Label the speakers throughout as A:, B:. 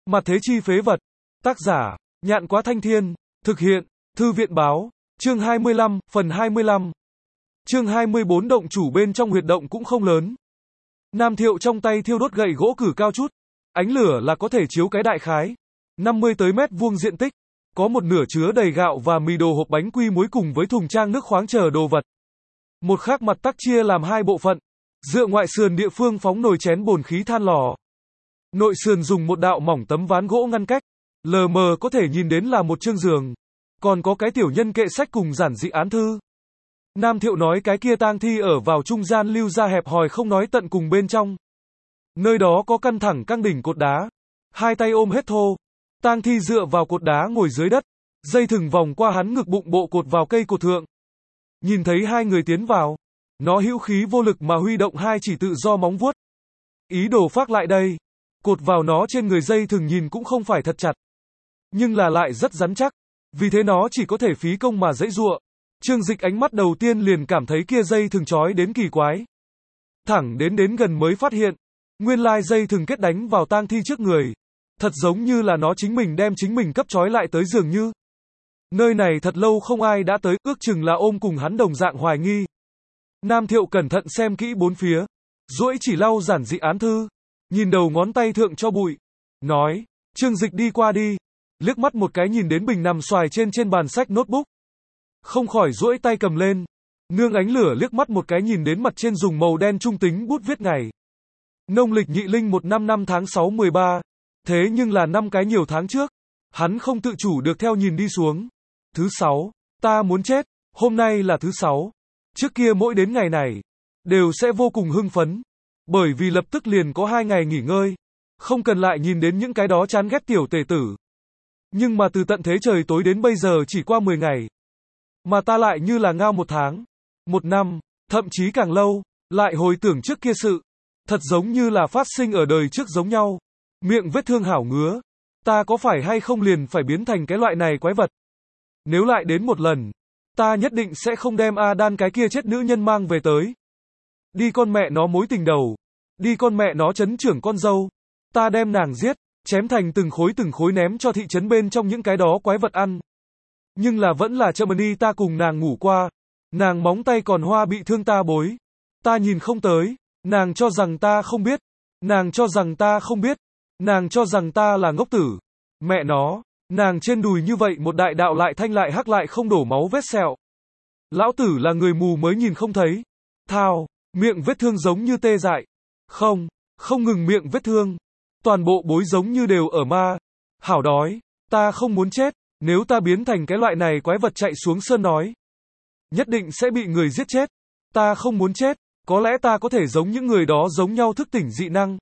A: Mặt thế chi phế vật. Tác giả, Nhạn Quá Thanh Thiên. Thực hiện, Thư viện báo. Chương 25, phần 25. Chương 24 động chủ bên trong huyệt động cũng không lớn. Nam Thiệu trong tay thiêu đốt gậy gỗ cử cao chút. Ánh lửa là có thể chiếu cái đại khái 50 tới mét vuông diện tích. Có một nửa chứa đầy gạo và mì đồ hộp bánh quy muối cùng với thùng trang nước khoáng chờ đồ vật. Một khác mặt tắc chia làm hai bộ phận. Dựa ngoại sườn địa phương phóng nồi chén bồn khí than lò. Nội sườn dùng một đạo mỏng tấm ván gỗ ngăn cách. Lờ mờ có thể nhìn đến là một chương giường. Còn có cái tiểu nhân kệ sách cùng giản dị án thư. Nam Thiệu nói cái kia tang thi ở vào trung gian lưu ra hẹp hòi không nói tận cùng bên trong. Nơi đó có căn thẳng căng đỉnh cột đá. Hai tay ôm hết thô. Tang thi dựa vào cột đá ngồi dưới đất. Dây thừng vòng qua hắn ngực bụng bộ cột vào cây cột thượng. Nhìn thấy hai người tiến vào. Nó hữu khí vô lực mà huy động hai chỉ tự do móng vuốt. Ý đồ phác lại đây. Cột vào nó trên người dây thừng nhìn cũng không phải thật chặt. Nhưng là lại rất rắn chắc. Vì thế nó chỉ có thể phí công mà giãy giụa. Trương Dịch ánh mắt đầu tiên liền cảm thấy kia dây thừng trói đến kỳ quái. Thẳng đến gần mới phát hiện. Nguyên lai dây thừng kết đánh vào tang thi trước người. Thật giống như là nó chính mình đem chính mình cấp trói lại tới dường như. Nơi này thật lâu không ai đã tới, ước chừng là ôm cùng hắn đồng dạng hoài nghi. Nam Thiệu cẩn thận xem kỹ bốn phía. Duỗi chỉ lau giản dị án thư. Nhìn đầu ngón tay thượng cho bụi. Nói, Trương Dịch đi qua đi. Liếc mắt một cái nhìn đến bình nằm xoài trên bàn sách notebook. Không khỏi duỗi tay cầm lên. Nương ánh lửa liếc mắt một cái nhìn đến mặt trên dùng màu đen trung tính bút viết ngày. Nông lịch Nhị Linh 15 năm tháng 6 13. Thế nhưng là 5 cái nhiều tháng trước. Hắn không tự chủ được theo nhìn đi xuống. Thứ 6. Ta muốn chết. Hôm nay là thứ 6. Trước kia mỗi đến ngày này. Đều sẽ vô cùng hưng phấn. Bởi vì lập tức liền có 2 ngày nghỉ ngơi. Không cần lại nhìn đến những cái đó chán ghét tiểu tể tử. Nhưng mà từ tận thế trời tối đến bây giờ chỉ qua 10 ngày. Mà ta lại như là ngao 1 tháng. 1 năm. Thậm chí càng lâu. Lại hồi tưởng trước kia sự. Thật giống như là phát sinh ở đời trước giống nhau. Miệng vết thương hảo ngứa. Ta có phải hay không liền phải biến thành cái loại này quái vật. Nếu lại đến một lần. Ta nhất định sẽ không đem Adan cái kia chết nữ nhân mang về tới. Đi con mẹ nó mối tình đầu. Đi con mẹ nó trấn trưởng con dâu. Ta đem nàng giết. Chém thành từng khối ném cho thị trấn bên trong những cái đó quái vật ăn. Nhưng là vẫn là chậm đi ta cùng nàng ngủ qua. Nàng móng tay còn hoa bị thương ta bối. Ta nhìn không tới. Nàng cho rằng ta không biết. Nàng cho rằng ta không biết. Nàng cho rằng ta là ngốc tử. Mẹ nó. Nàng trên đùi như vậy một đại đạo lại thanh lại hắc lại không đổ máu vết sẹo. Lão tử là người mù mới nhìn không thấy. Thao. Miệng vết thương giống như tê dại. Không. Không ngừng miệng vết thương. Toàn bộ bối giống như đều ở ma. Hảo đói. Ta không muốn chết. Nếu ta biến thành cái loại này quái vật chạy xuống sơn nói. Nhất định sẽ bị người giết chết. Ta không muốn chết. Có lẽ ta có thể giống những người đó giống nhau thức tỉnh dị năng.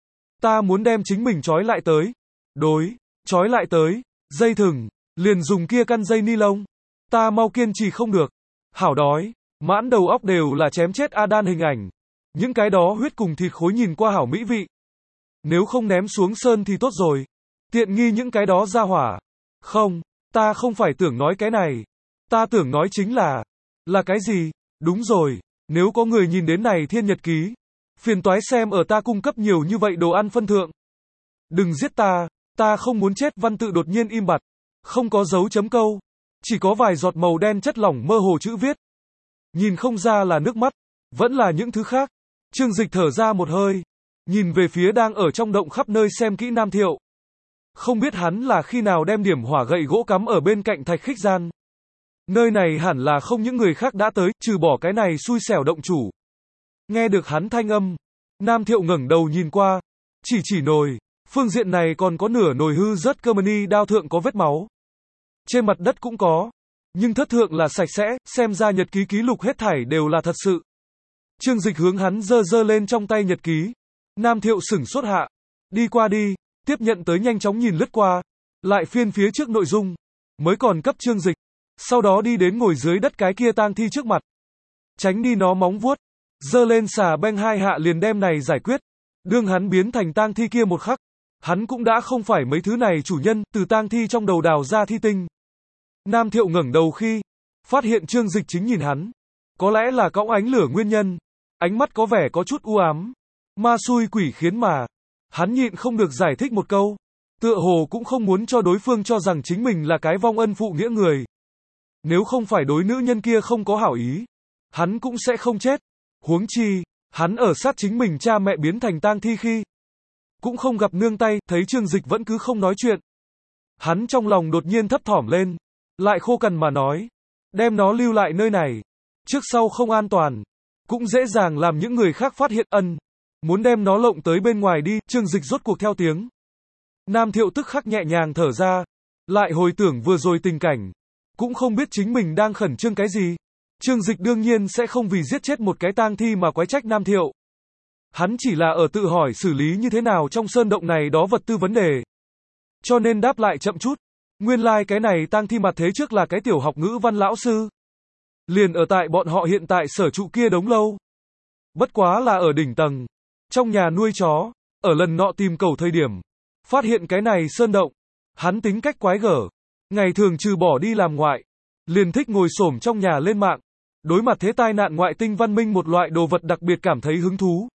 A: Ta muốn đem chính mình trói lại tới. Đối. Trói lại tới. Dây thừng. Liền dùng kia căn dây ni lông. Ta mau kiên trì không được. Hảo đói. Mãn đầu óc đều là chém chết Adan hình ảnh. Những cái đó huyết cùng thịt khối nhìn qua hảo mỹ vị. Nếu không ném xuống sơn thì tốt rồi. Tiện nghi những cái đó ra hỏa. Không, ta không phải tưởng nói cái này. Ta tưởng nói chính là cái gì? Đúng rồi, nếu có người nhìn đến này thiên nhật ký. Phiền toái xem ở ta cung cấp nhiều như vậy đồ ăn phân thượng. Đừng giết ta không muốn chết văn tự đột nhiên im bặt. Không có dấu chấm câu. Chỉ có vài giọt màu đen chất lỏng mơ hồ chữ viết. Nhìn không ra là nước mắt. Vẫn là những thứ khác. Trương Dịch thở ra một hơi. Nhìn về phía đang ở trong động khắp nơi xem kỹ Nam Thiệu. Không biết hắn là khi nào đem điểm hỏa gậy gỗ cắm ở bên cạnh thạch khích gian. Nơi này hẳn là không những người khác đã tới, trừ bỏ cái này xui xẻo động chủ. Nghe được hắn thanh âm. Nam Thiệu ngẩng đầu nhìn qua. Chỉ nồi. Phương diện này còn có nửa nồi hư rớt cơ mani đao thượng có vết máu. Trên mặt đất cũng có. Nhưng thất thượng là sạch sẽ, xem ra nhật ký ký lục hết thảy đều là thật sự. Trương Dịch hướng hắn giơ lên trong tay nhật ký. Nam Thiệu sửng sốt hạ. Đi qua đi. Tiếp nhận tới nhanh chóng nhìn lướt qua. Lại phiên phía trước nội dung. Mới còn cấp Trương Dịch. Sau đó đi đến ngồi dưới đất cái kia tang thi trước mặt. Tránh đi nó móng vuốt. Giơ lên xà beng 2 hạ liền đem này giải quyết. Đương hắn biến thành tang thi kia một khắc. Hắn cũng đã không phải mấy thứ này chủ nhân, từ tang thi trong đầu đào ra thi tinh. Nam Thiệu ngẩng đầu khi. Phát hiện Trương Dịch chính nhìn hắn. Có lẽ là cõng ánh lửa nguyên nhân. Ánh mắt có vẻ có chút u ám. Ma xui quỷ khiến mà. Hắn nhịn không được giải thích một câu. Tựa hồ cũng không muốn cho đối phương cho rằng chính mình là cái vong ân phụ nghĩa người. Nếu không phải đối nữ nhân kia không có hảo ý, hắn cũng sẽ không chết. Huống chi, hắn ở sát chính mình cha mẹ biến thành tang thi khi cũng không gặp nương tay, thấy Trương Dịch vẫn cứ không nói chuyện. Hắn trong lòng đột nhiên thấp thỏm lên, lại khô cằn mà nói, đem nó lưu lại nơi này, trước sau không an toàn, cũng dễ dàng làm những người khác phát hiện muốn đem nó lộng tới bên ngoài đi. Trương Dịch rốt cuộc theo tiếng. Nam Thiệu tức khắc nhẹ nhàng thở ra, lại hồi tưởng vừa rồi tình cảnh, cũng không biết chính mình đang khẩn trương cái gì. Trương Dịch đương nhiên sẽ không vì giết chết một cái tang thi mà quái trách Nam Thiệu. Hắn chỉ là ở tự hỏi xử lý như thế nào trong sơn động này đó vật tư vấn đề. Cho nên đáp lại chậm chút. Nguyên lai cái này tang thi mặt thế trước là cái tiểu học ngữ văn lão sư. Liền ở tại bọn họ hiện tại sở trụ kia đống lâu. Bất quá là ở đỉnh tầng, trong nhà nuôi chó, ở lần nọ tìm cầu thời điểm, phát hiện cái này sơn động. Hắn tính cách quái gở, ngày thường trừ bỏ đi làm ngoại, liền thích ngồi xổm trong nhà lên mạng, đối mặt thế tai nạn ngoại tinh văn minh một loại đồ vật đặc biệt cảm thấy hứng thú.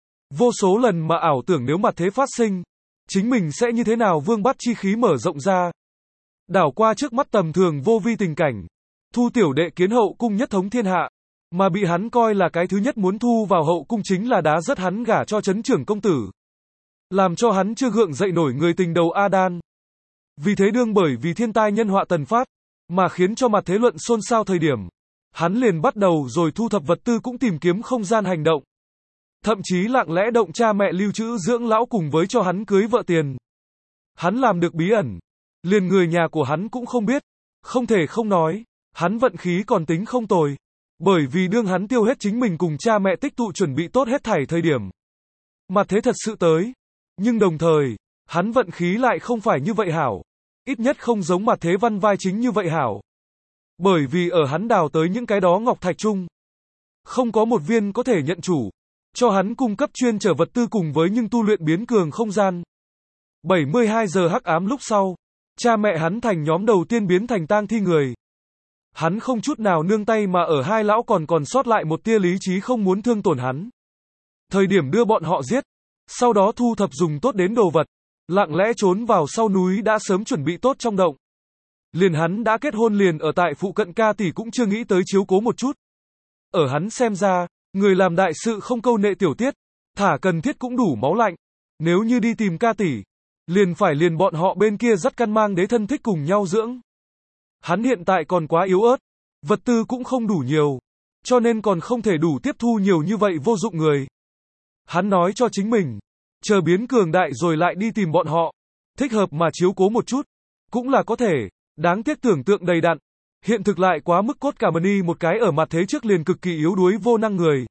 A: Vô số lần mà ảo tưởng nếu mặt thế phát sinh, chính mình sẽ như thế nào vương bắt chi khí mở rộng ra. Đảo qua trước mắt tầm thường vô vi tình cảnh, Thu tiểu đệ kiến hậu cung nhất thống thiên hạ, mà bị hắn coi là cái thứ nhất muốn thu vào hậu cung chính là đá rất hắn gả cho trấn trưởng công tử. Làm cho hắn chưa gượng dậy nổi người tình đầu Adan. Vì thế đương bởi vì thiên tai nhân họa tần phát, mà khiến cho mặt thế luận xôn xao thời điểm, hắn liền bắt đầu rồi thu thập vật tư cũng tìm kiếm không gian hành động. Thậm chí lặng lẽ động cha mẹ lưu trữ dưỡng lão cùng với cho hắn cưới vợ tiền. Hắn làm được bí ẩn, liền người nhà của hắn cũng không biết, không thể không nói, hắn vận khí còn tính không tồi. Bởi vì đương hắn tiêu hết chính mình cùng cha mẹ tích tụ chuẩn bị tốt hết thảy thời điểm. Mặt thế thật sự tới. Nhưng đồng thời, hắn vận khí lại không phải như vậy hảo. Ít nhất không giống mặt thế văn vai chính như vậy hảo. Bởi vì ở hắn đào tới những cái đó ngọc thạch chung, không có một viên có thể nhận chủ, cho hắn cung cấp chuyên trở vật tư cùng với nhưng tu luyện biến cường không gian. 72 giờ hắc ám lúc sau, cha mẹ hắn thành nhóm đầu tiên biến thành tang thi người. Hắn không chút nào nương tay mà ở hai lão còn sót lại một tia lý trí không muốn thương tổn hắn. Thời điểm đưa bọn họ giết, sau đó thu thập dùng tốt đến đồ vật, lặng lẽ trốn vào sau núi đã sớm chuẩn bị tốt trong động. Liền hắn đã kết hôn liền ở tại phụ cận ca tỷ cũng chưa nghĩ tới chiếu cố một chút. Ở hắn xem ra, người làm đại sự không câu nệ tiểu tiết, thả cần thiết cũng đủ máu lạnh. Nếu như đi tìm ca tỷ, liền bọn họ bên kia dắt căn mang đế thân thích cùng nhau dưỡng. Hắn hiện tại còn quá yếu ớt, vật tư cũng không đủ nhiều, cho nên còn không thể đủ tiếp thu nhiều như vậy vô dụng người. Hắn nói cho chính mình, chờ biến cường đại rồi lại đi tìm bọn họ, thích hợp mà chiếu cố một chút, cũng là có thể, đáng tiếc tưởng tượng đầy đặn, hiện thực lại quá mức cốt cả mani một cái ở mặt thế trước liền cực kỳ yếu đuối vô năng người.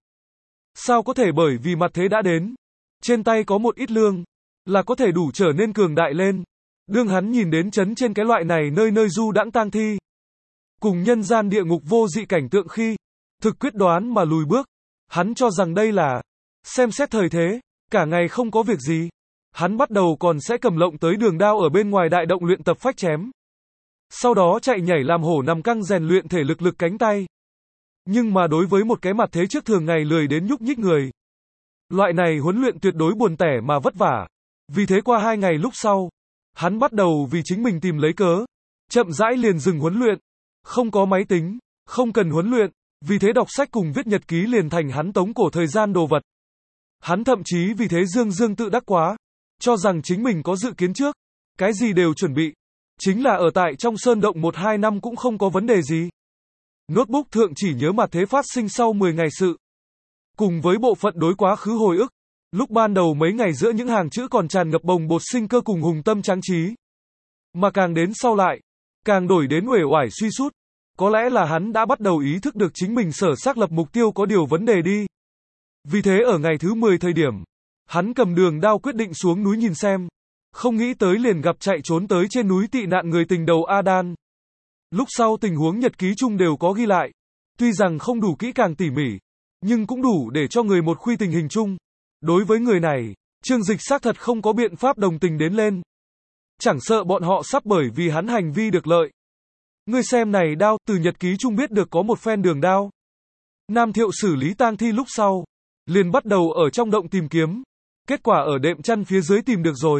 A: Sao có thể bởi vì mặt thế đã đến, trên tay có một ít lương, là có thể đủ trở nên cường đại lên. Đương hắn nhìn đến chấn trên cái loại này nơi nơi du đãng tang thi, cùng nhân gian địa ngục vô dị cảnh tượng khi, thực quyết đoán mà lùi bước, hắn cho rằng đây là, xem xét thời thế, cả ngày không có việc gì, hắn bắt đầu còn sẽ cầm lộng tới đường đao ở bên ngoài đại động luyện tập phách chém. Sau đó chạy nhảy làm hổ nằm căng rèn luyện thể lực cánh tay. Nhưng mà đối với một cái mặt thế trước thường ngày lười đến nhúc nhích người, loại này huấn luyện tuyệt đối buồn tẻ mà vất vả. Vì thế qua 2 ngày lúc sau, hắn bắt đầu vì chính mình tìm lấy cớ, chậm rãi liền dừng huấn luyện, không có máy tính, không cần huấn luyện, vì thế đọc sách cùng viết nhật ký liền thành hắn tống cổ thời gian đồ vật. Hắn thậm chí vì thế dương tự đắc quá, cho rằng chính mình có dự kiến trước, cái gì đều chuẩn bị, chính là ở tại trong sơn động 1-2 năm cũng không có vấn đề gì. Notebook thượng chỉ nhớ mặt thế phát sinh sau 10 ngày sự, cùng với bộ phận đối quá khứ hồi ức. Lúc ban đầu mấy ngày giữa những hàng chữ còn tràn ngập bồng bột sinh cơ cùng hùng tâm tráng trí. Mà càng đến sau lại, càng đổi đến uể oải suy sút. Có lẽ là hắn đã bắt đầu ý thức được chính mình sở xác lập mục tiêu có điều vấn đề đi. Vì thế ở ngày thứ 10 thời điểm, hắn cầm đường đao quyết định xuống núi nhìn xem. Không nghĩ tới liền gặp chạy trốn tới trên núi tị nạn người tình đầu Adan. Lúc sau tình huống nhật ký chung đều có ghi lại. Tuy rằng không đủ kỹ càng tỉ mỉ, nhưng cũng đủ để cho người một khuy tình hình chung. Đối với người này, Trương Dịch xác thật không có biện pháp đồng tình đến lên. Chẳng sợ bọn họ sắp bởi vì hắn hành vi được lợi. Ngươi xem này đao, từ nhật ký chung biết được có một phen đường đao. Nam Thiệu xử lý tang thi lúc sau, liền bắt đầu ở trong động tìm kiếm. Kết quả ở đệm chăn phía dưới tìm được rồi.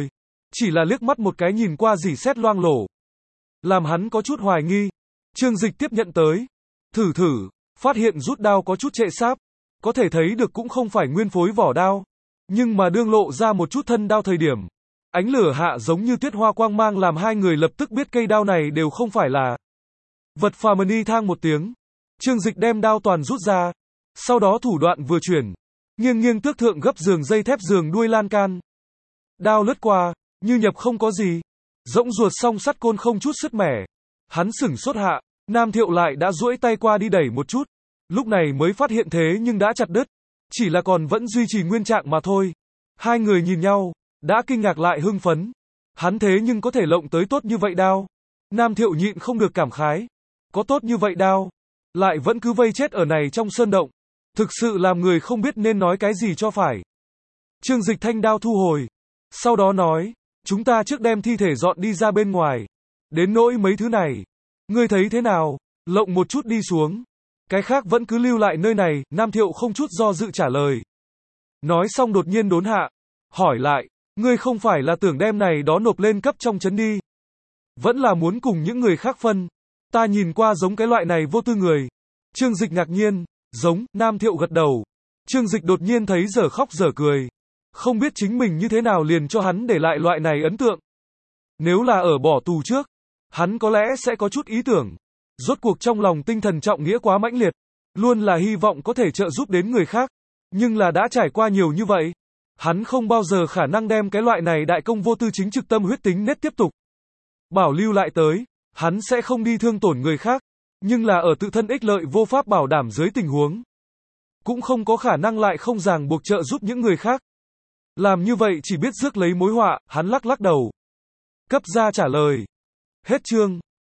A: Chỉ là liếc mắt một cái nhìn qua rỉ sét loang lổ. Làm hắn có chút hoài nghi. Trương Dịch tiếp nhận tới. Thử, phát hiện rút đao có chút trệ sáp. Có thể thấy được cũng không phải nguyên phối vỏ đao. Nhưng mà đương lộ ra một chút thân đao thời điểm. Ánh lửa hạ giống như tuyết hoa quang mang làm hai người lập tức biết cây đao này đều không phải là vật phàm. Ni thang một tiếng. Trương Dịch đem đao toàn rút ra. Sau đó thủ đoạn vừa chuyển. Nghiêng tước thượng gấp giường dây thép giường đuôi lan can. Đao lướt qua, như nhập không có gì. Rỗng ruột song sắt côn không chút sứt mẻ. Hắn sửng sốt hạ, Nam Thiệu lại đã duỗi tay qua đi đẩy một chút. Lúc này mới phát hiện thế nhưng đã chặt đứt. Chỉ là còn vẫn duy trì nguyên trạng mà thôi. Hai người nhìn nhau, đã kinh ngạc lại hưng phấn. Hắn thế nhưng có thể lộng tới tốt như vậy đao. Nam Thiệu nhịn không được cảm khái. Có tốt như vậy đao, lại vẫn cứ vây chết ở này trong sơn động. Thực sự làm người không biết nên nói cái gì cho phải. Trương Dịch thanh đao thu hồi. Sau đó nói, chúng ta trước đem thi thể dọn đi ra bên ngoài. Đến nỗi mấy thứ này, ngươi thấy thế nào? Lộng một chút đi xuống. Cái khác vẫn cứ lưu lại nơi này. Nam Thiệu không chút do dự trả lời. Nói xong đột nhiên đốn hạ. Hỏi lại, ngươi không phải là tưởng đem này đó nộp lên cấp trong trấn đi. Vẫn là muốn cùng những người khác phân. Ta nhìn qua giống cái loại này vô tư người. Trương Dịch ngạc nhiên. Giống. Nam Thiệu gật đầu. Trương Dịch đột nhiên thấy dở khóc dở cười. Không biết chính mình như thế nào liền cho hắn để lại loại này ấn tượng. Nếu là ở bỏ tù trước, hắn có lẽ sẽ có chút ý tưởng. Rốt cuộc trong lòng tinh thần trọng nghĩa quá mãnh liệt. Luôn là hy vọng có thể trợ giúp đến người khác. Nhưng là đã trải qua nhiều như vậy. Hắn không bao giờ khả năng đem cái loại này đại công vô tư chính trực tâm huyết tính nết tiếp tục bảo lưu lại tới. Hắn sẽ không đi thương tổn người khác. Nhưng là ở tự thân ích lợi vô pháp bảo đảm dưới tình huống. Cũng không có khả năng lại không ràng buộc trợ giúp những người khác. Làm như vậy chỉ biết rước lấy mối họa. Hắn lắc đầu. Cấp ra trả lời. Hết chương.